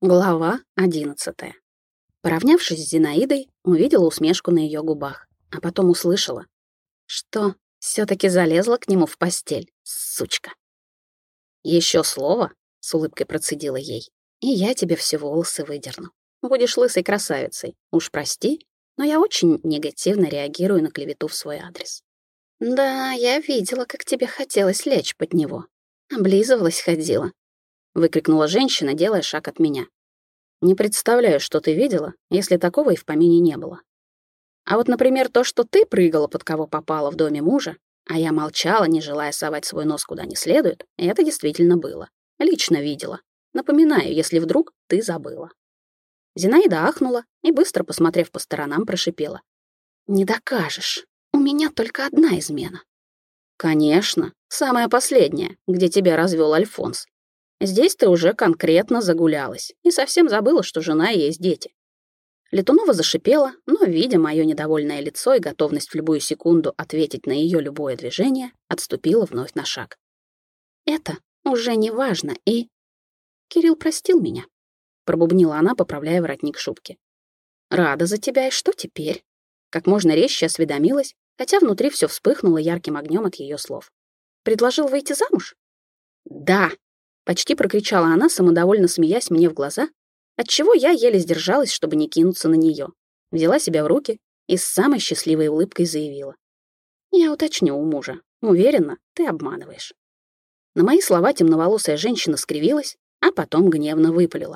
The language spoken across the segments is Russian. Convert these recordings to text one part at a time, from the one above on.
Глава 11. Поравнявшись с Зинаидой, увидела усмешку на ее губах, а потом услышала, что все-таки залезла к нему в постель, сучка. «Еще слово», — с улыбкой процедила ей, «и я тебе все волосы выдерну. Будешь лысой красавицей. Уж прости, но я очень негативно реагирую на клевету в свой адрес». «Да, я видела, как тебе хотелось лечь под него. Облизывалась ходила», — выкрикнула женщина, делая шаг от меня. «Не представляю, что ты видела, если такого и в помине не было. А вот, например, то, что ты прыгала под кого попало в доме мужа, а я молчала, не желая совать свой нос куда не следует, это действительно было. Лично видела. Напоминаю, если вдруг ты забыла». Зинаида ахнула и, быстро посмотрев по сторонам, прошипела. «Не докажешь. У меня только одна измена». «Конечно, самая последняя, где тебя развел Альфонс. Здесь ты уже конкретно загулялась и совсем забыла, что жена и есть дети». Летунова зашипела, но, видя мое недовольное лицо и готовность в любую секунду ответить на ее любое движение, отступила вновь на шаг. «Это уже не важно, и...» «Кирилл простил меня», — пробубнила она, поправляя воротник шубки. «Рада за тебя, и что теперь?» Как можно резче осведомилась, хотя внутри все вспыхнуло ярким огнем от ее слов. «Предложил выйти замуж?» «Да!» — почти прокричала она, самодовольно смеясь мне в глаза, отчего я еле сдержалась, чтобы не кинуться на нее. Взяла себя в руки и с самой счастливой улыбкой заявила. «Я уточню у мужа. Уверена, ты обманываешь». На мои слова темноволосая женщина скривилась, а потом гневно выпалила.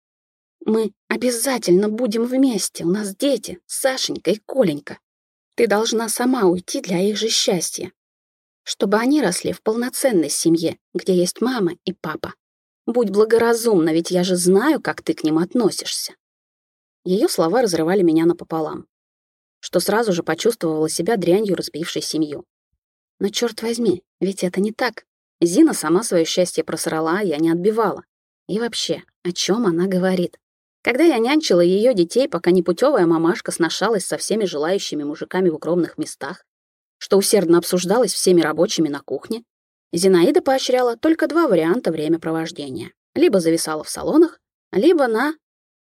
«Мы обязательно будем вместе, у нас дети, Сашенька и Коленька. Ты должна сама уйти для их же счастья, чтобы они росли в полноценной семье, где есть мама и папа. Будь благоразумна, ведь я же знаю, как ты к ним относишься». Ее слова разрывали меня напополам, что сразу же почувствовала себя дрянью, разбившей семью. Но черт возьми, ведь это не так. Зина сама свое счастье просрала, а я не отбивала. И вообще, о чем она говорит? Когда я нянчила ее детей, пока непутевая мамашка сношалась со всеми желающими мужиками в укромных местах, что усердно обсуждалось всеми рабочими на кухне, Зинаида поощряла только два варианта времяпровождения. Либо зависала в салонах, либо на...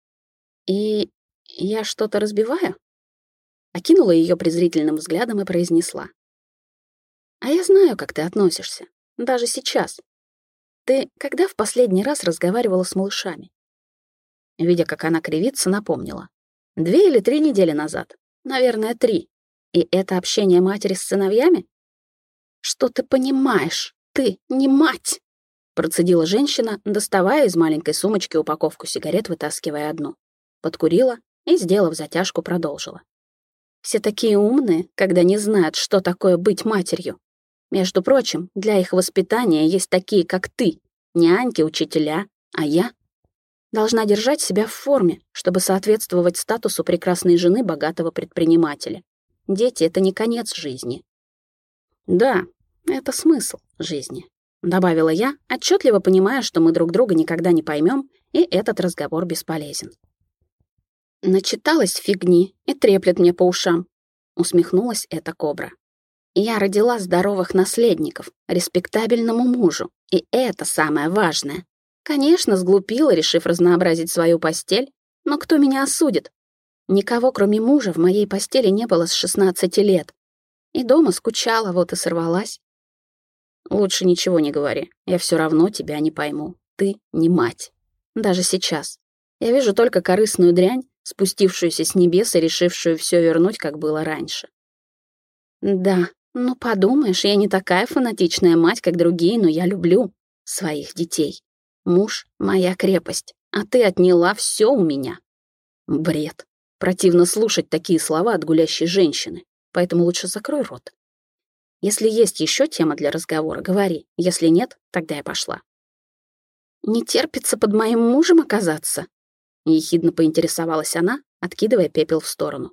И я что-то разбиваю? Окинула ее презрительным взглядом и произнесла. «А я знаю, как ты относишься. Даже сейчас. Ты когда в последний раз разговаривала с малышами?» Видя, как она кривится, напомнила. 2 или 3 недели назад. Наверное, 3. И это общение матери с сыновьями? «Что ты понимаешь? Ты не мать!» Процедила женщина, доставая из маленькой сумочки упаковку сигарет, вытаскивая одну. Подкурила и, сделав затяжку, продолжила. «Все такие умные, когда не знают, что такое быть матерью. Между прочим, для их воспитания есть такие, как ты, няньки, учителя, а я должна держать себя в форме, чтобы соответствовать статусу прекрасной жены богатого предпринимателя. Дети — это не конец жизни». «Да, это смысл жизни», — добавила я, отчетливо понимая, что мы друг друга никогда не поймем, и этот разговор бесполезен. «Начиталась фигни и треплет мне по ушам», — усмехнулась эта кобра. «Я родила здоровых наследников, респектабельному мужу, и это самое важное. Конечно, сглупила, решив разнообразить свою постель, но кто меня осудит? Никого, кроме мужа, в моей постели не было с 16 лет. И дома скучала, вот и сорвалась». «Лучше ничего не говори, я все равно тебя не пойму. Ты не мать. Даже сейчас. Я вижу только корыстную дрянь, спустившуюся с небес и решившую все вернуть, как было раньше». «Да, ну подумаешь, я не такая фанатичная мать, как другие, но я люблю своих детей. Муж — моя крепость, а ты отняла все у меня». Бред. Противно слушать такие слова от гулящей женщины, поэтому лучше закрой рот. Если есть еще тема для разговора, говори. Если нет, тогда я пошла. «Не терпится под моим мужем оказаться?» — ехидно поинтересовалась она, откидывая пепел в сторону.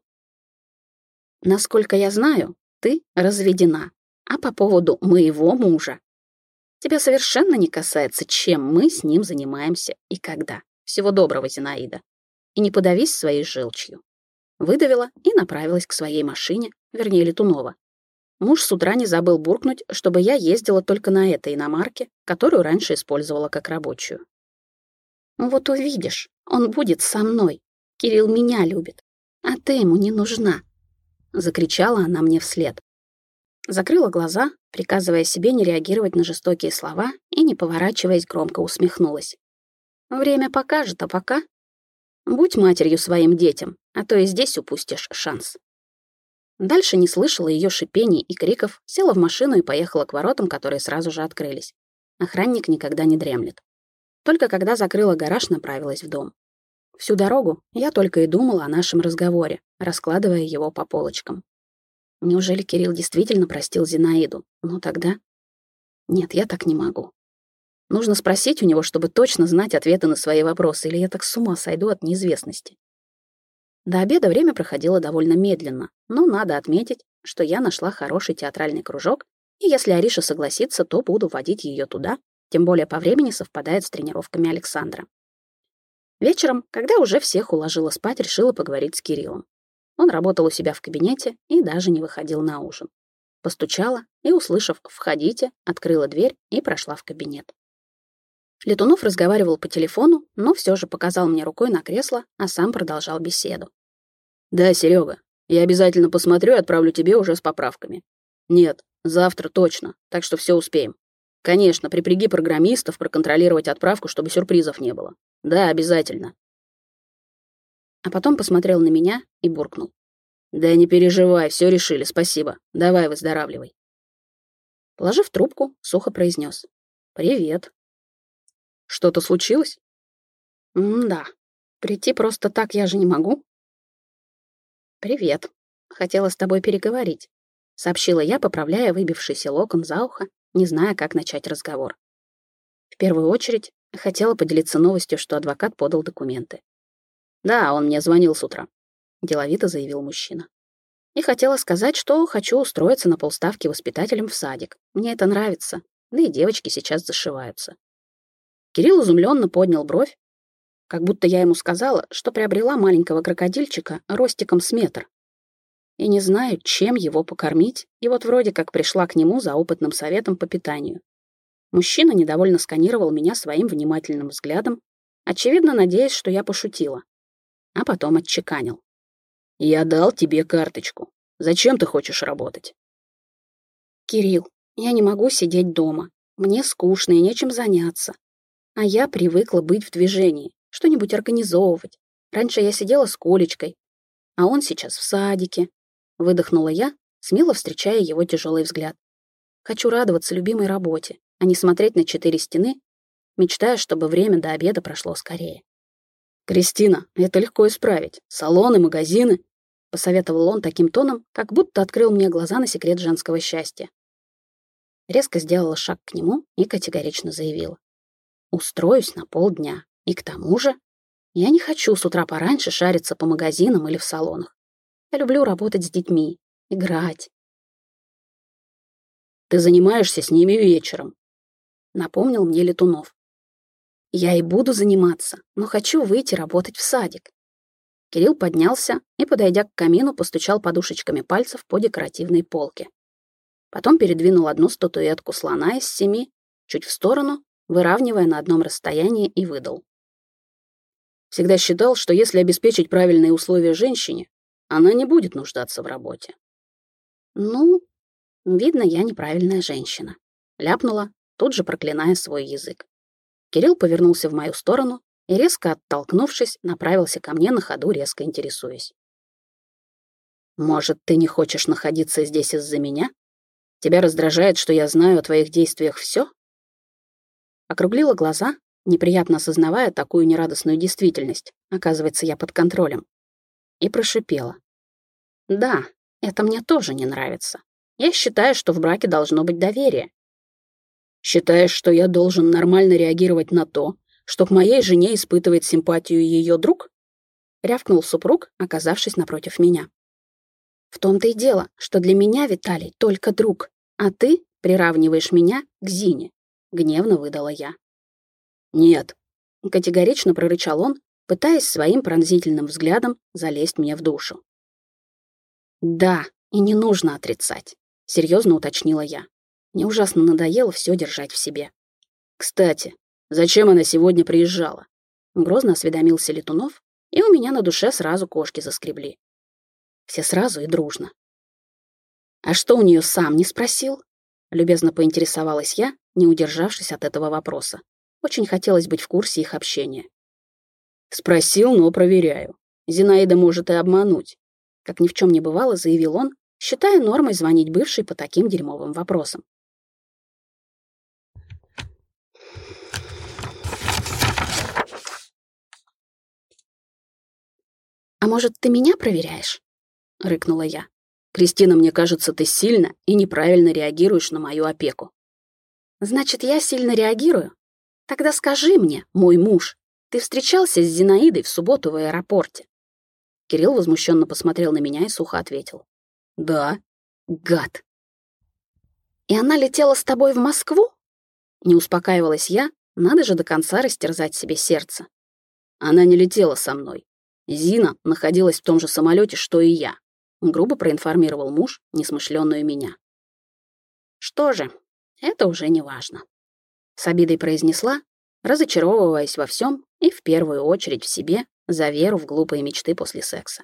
«Насколько я знаю, ты разведена. А по поводу моего мужа тебя совершенно не касается, чем мы с ним занимаемся и когда. Всего доброго, Зинаида. И не подавись своей желчью». Выдавила и направилась к своей машине, вернее, Летунова. Муж с утра не забыл буркнуть, чтобы я ездила только на этой иномарке, которую раньше использовала как рабочую. «Вот увидишь, Он будет со мной. Кирилл меня любит, а ты ему не нужна», — закричала она мне вслед. Закрыла глаза, приказывая себе не реагировать на жестокие слова, и, не поворачиваясь, громко усмехнулась. «Время покажет, а пока будь матерью своим детям, а то и здесь упустишь шанс». Дальше не слышала ее шипений и криков, села в машину и поехала к воротам, которые сразу же открылись. Охранник никогда не дремлет. Только когда закрыла гараж, направилась в дом. Всю дорогу я только и думала о нашем разговоре, раскладывая его по полочкам. Неужели Кирилл действительно простил Зинаиду? Ну тогда... Нет, я так не могу. Нужно спросить у него, чтобы точно знать ответы на свои вопросы, или я так с ума сойду от неизвестности. До обеда время проходило довольно медленно, но надо отметить, что я нашла хороший театральный кружок, и если Ариша согласится, то буду водить ее туда, тем более по времени совпадает с тренировками Александра. Вечером, когда уже всех уложила спать, решила поговорить с Кириллом. Он работал у себя в кабинете и даже не выходил на ужин. Постучала и, услышав «входите», открыла дверь и прошла в кабинет. Летунов разговаривал по телефону, но все же показал мне рукой на кресло, а сам продолжал беседу. «Да, Серега, я обязательно посмотрю и отправлю тебе уже с поправками. Нет, завтра точно, так что все успеем. Конечно, припряги программистов проконтролировать отправку, чтобы сюрпризов не было. Да, обязательно». А потом посмотрел на меня и буркнул. «Да не переживай, все решили, спасибо. Давай, выздоравливай». Положив трубку, сухо произнес: «Привет». «Что-то случилось?» «Да. Прийти просто так я же не могу». «Привет. Хотела с тобой переговорить», — сообщила я, поправляя выбившийся локон за ухо, не зная, как начать разговор. В первую очередь хотела поделиться новостью, что адвокат подал документы. «Да, он мне звонил с утра», — деловито заявил мужчина. «И хотела сказать, что хочу устроиться на полставки воспитателем в садик. Мне это нравится, да и девочки сейчас зашиваются». Кирилл изумленно поднял бровь, как будто я ему сказала, что приобрела маленького крокодильчика ростиком с метр. И не знаю, чем его покормить, и вот вроде как пришла к нему за опытным советом по питанию. Мужчина недовольно сканировал меня своим внимательным взглядом, очевидно надеясь, что я пошутила. А потом отчеканил. «Я дал тебе карточку. Зачем ты хочешь работать?» «Кирилл, я не могу сидеть дома. Мне скучно и нечем заняться. А я привыкла быть в движении, что-нибудь организовывать. Раньше я сидела с Колечкой, а он сейчас в садике». Выдохнула я, смело встречая его тяжелый взгляд. Хочу радоваться любимой работе, а не смотреть на 4 стены, мечтая, чтобы время до обеда прошло скорее. «Кристина, это легко исправить. Салоны, магазины», — посоветовал он таким тоном, как будто открыл мне глаза на секрет женского счастья. Резко сделала шаг к нему и категорично заявила: «Устроюсь на полдня. И к тому же я не хочу с утра пораньше шариться по магазинам или в салонах. Я люблю работать с детьми, играть». «Ты занимаешься с ними вечером», — напомнил мне Летунов. «Я и буду заниматься, но хочу выйти работать в садик». Кирилл поднялся и, подойдя к камину, постучал подушечками пальцев по декоративной полке. Потом передвинул одну статуэтку слона из 7 чуть в сторону, выравнивая на одном расстоянии, и выдал: «Всегда считал, что если обеспечить правильные условия женщине, она не будет нуждаться в работе». «Ну, видно, я неправильная женщина», — ляпнула, тут же проклиная свой язык. Кирилл повернулся в мою сторону и, резко оттолкнувшись, направился ко мне на ходу, резко интересуясь: «Может, ты не хочешь находиться здесь из-за меня? Тебя раздражает, что я знаю о твоих действиях все?» Округлила глаза, неприятно осознавая такую нерадостную действительность. Оказывается, я под контролем. И прошипела: «Да, это мне тоже не нравится. Я считаю, что в браке должно быть доверие». «Считаешь, что я должен нормально реагировать на то, что к моей жене испытывает симпатию ее друг?» — рявкнул супруг, оказавшись напротив меня. «В том-то и дело, что для меня Виталий только друг, а ты приравниваешь меня к Зине», — гневно выдала я. «Нет», — категорично прорычал он, пытаясь своим пронзительным взглядом залезть мне в душу. «Да, и не нужно отрицать», — серьезно уточнила я. Мне ужасно надоело все держать в себе. «Кстати, зачем она сегодня приезжала? Грозно осведомился Летунов, и у меня на душе сразу кошки заскребли. Все сразу и дружно. «А что у нее сам не спросил?» Любезно поинтересовалась я, не удержавшись от этого вопроса. Очень хотелось быть в курсе их общения. Спросил, но проверяю. Зинаида может и обмануть. Как ни в чем не бывало, заявил он, считая нормой звонить бывшей по таким дерьмовым вопросам. «А может, ты меня проверяешь?» — рыкнула я. «Кристина, мне кажется, ты сильно и неправильно реагируешь на мою опеку». «Значит, я сильно реагирую? Тогда скажи мне, мой муж, ты встречался с Зинаидой в субботу в аэропорте?» Кирилл возмущенно посмотрел на меня и сухо ответил. «Да». «Гад!» «И она летела с тобой в Москву?» Не успокаивалась я, надо же до конца растерзать себе сердце. «Она не летела со мной. Зина находилась в том же самолете, что и я», грубо проинформировал муж несмышленную меня. «Что же, это уже не важно», — с обидой произнесла, разочаровываясь во всем и в первую очередь в себе за веру в глупые мечты после секса.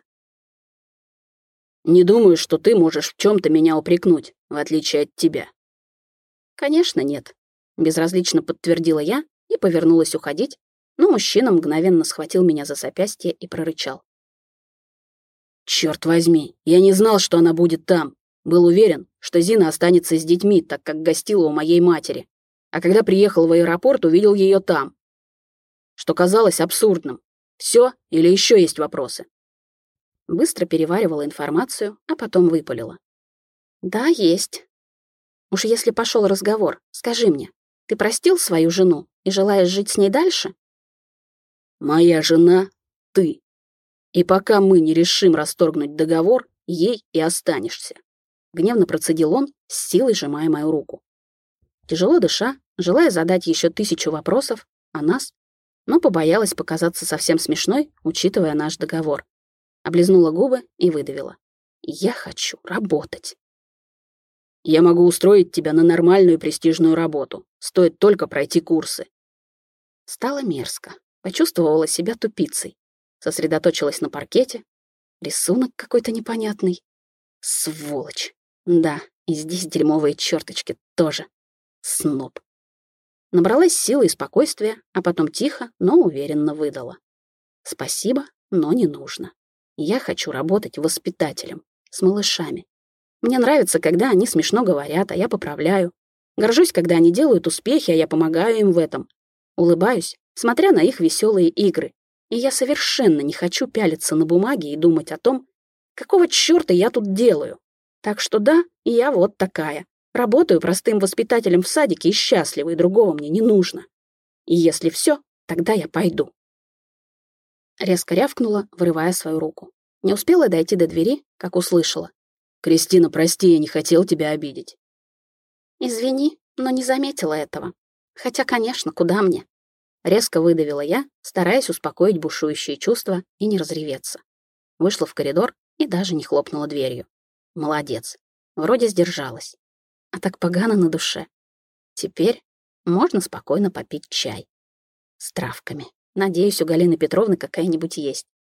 «Не думаю, что ты можешь в чем-то меня упрекнуть, в отличие от тебя». «Конечно, нет», — безразлично подтвердила я и повернулась уходить, но мужчина мгновенно схватил меня за запястье и прорычал. «Черт возьми, я не знал, что она будет там. Был уверен, что Зина останется с детьми, так как гостила у моей матери. А когда приехал в аэропорт, увидел ее там. Что казалось абсурдным. Все или еще есть вопросы?» Быстро переваривала информацию, а потом выпалила. «Да, есть. Уж если пошел разговор, скажи мне, ты простил свою жену и желаешь жить с ней дальше?» «Моя жена — ты. И пока мы не решим расторгнуть договор, ей и останешься», — гневно процедил он, с силой сжимая мою руку. Тяжело дыша, желая задать еще 1000 вопросов о нас, но побоялась показаться совсем смешной, учитывая наш договор. Облизнула губы и выдавила. «Я хочу работать». «Я могу устроить тебя на нормальную престижную работу. Стоит только пройти курсы». Стало мерзко. Почувствовала себя тупицей. Сосредоточилась на паркете. Рисунок какой-то непонятный. Сволочь. Да, и здесь дерьмовые черточки тоже. Сноб. Набралась силы и спокойствия, а потом тихо, но уверенно выдала. «Спасибо, но не нужно. Я хочу работать воспитателем, с малышами. Мне нравится, когда они смешно говорят, а я поправляю. Горжусь, когда они делают успехи, а я помогаю им в этом. Улыбаюсь, смотря на их веселые игры. И я совершенно не хочу пялиться на бумаге и думать о том, какого чёрта я тут делаю. Так что да, я вот такая. Работаю простым воспитателем в садике и счастлива, и другого мне не нужно. И если все, тогда я пойду». Резко рявкнула, вырывая свою руку. Не успела дойти до двери, как услышала. «Кристина, прости, я не хотел тебя обидеть». «Извини, но не заметила этого. Хотя, конечно, куда мне?» Резко выдавила я, стараясь успокоить бушующие чувства и не разреветься. Вышла в коридор и даже не хлопнула дверью. Молодец. Вроде сдержалась. А так погано на душе. Теперь можно спокойно попить чай. С травками. Надеюсь, у Галины Петровны какая-нибудь есть.